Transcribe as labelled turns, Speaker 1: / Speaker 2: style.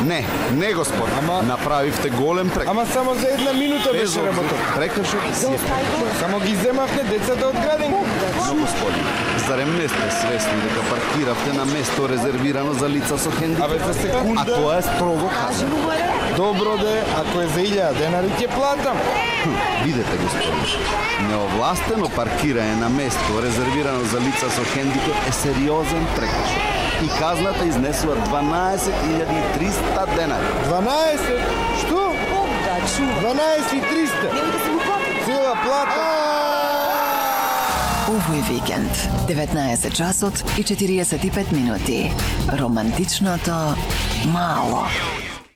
Speaker 1: Не, господ. Направивте голем прекршок.
Speaker 2: Ама само за една минута беше работа.
Speaker 1: Прекршок си е.
Speaker 2: Само ги земавте децата од градинка.
Speaker 1: Но, господин, зарем не сте свесни дека паркиравте на место резервирано за лица со хендикеп?
Speaker 2: Абе, за секунда.
Speaker 1: А тоа е строго казано.
Speaker 2: Добро де, ако е за 1000 денари ќе платам.
Speaker 1: Видете, господин, неовластено паркирање на место резервирано за лица со хендикеп е сериозен прекршок. И казната изнесува 12.300 денари.
Speaker 2: 12? Што?
Speaker 3: Бог да чува.
Speaker 2: 12.300?
Speaker 3: Нема да се му плати.
Speaker 2: Цела плата.
Speaker 4: Овој викенд, 19 часот и 45 минути. Романтичното мало.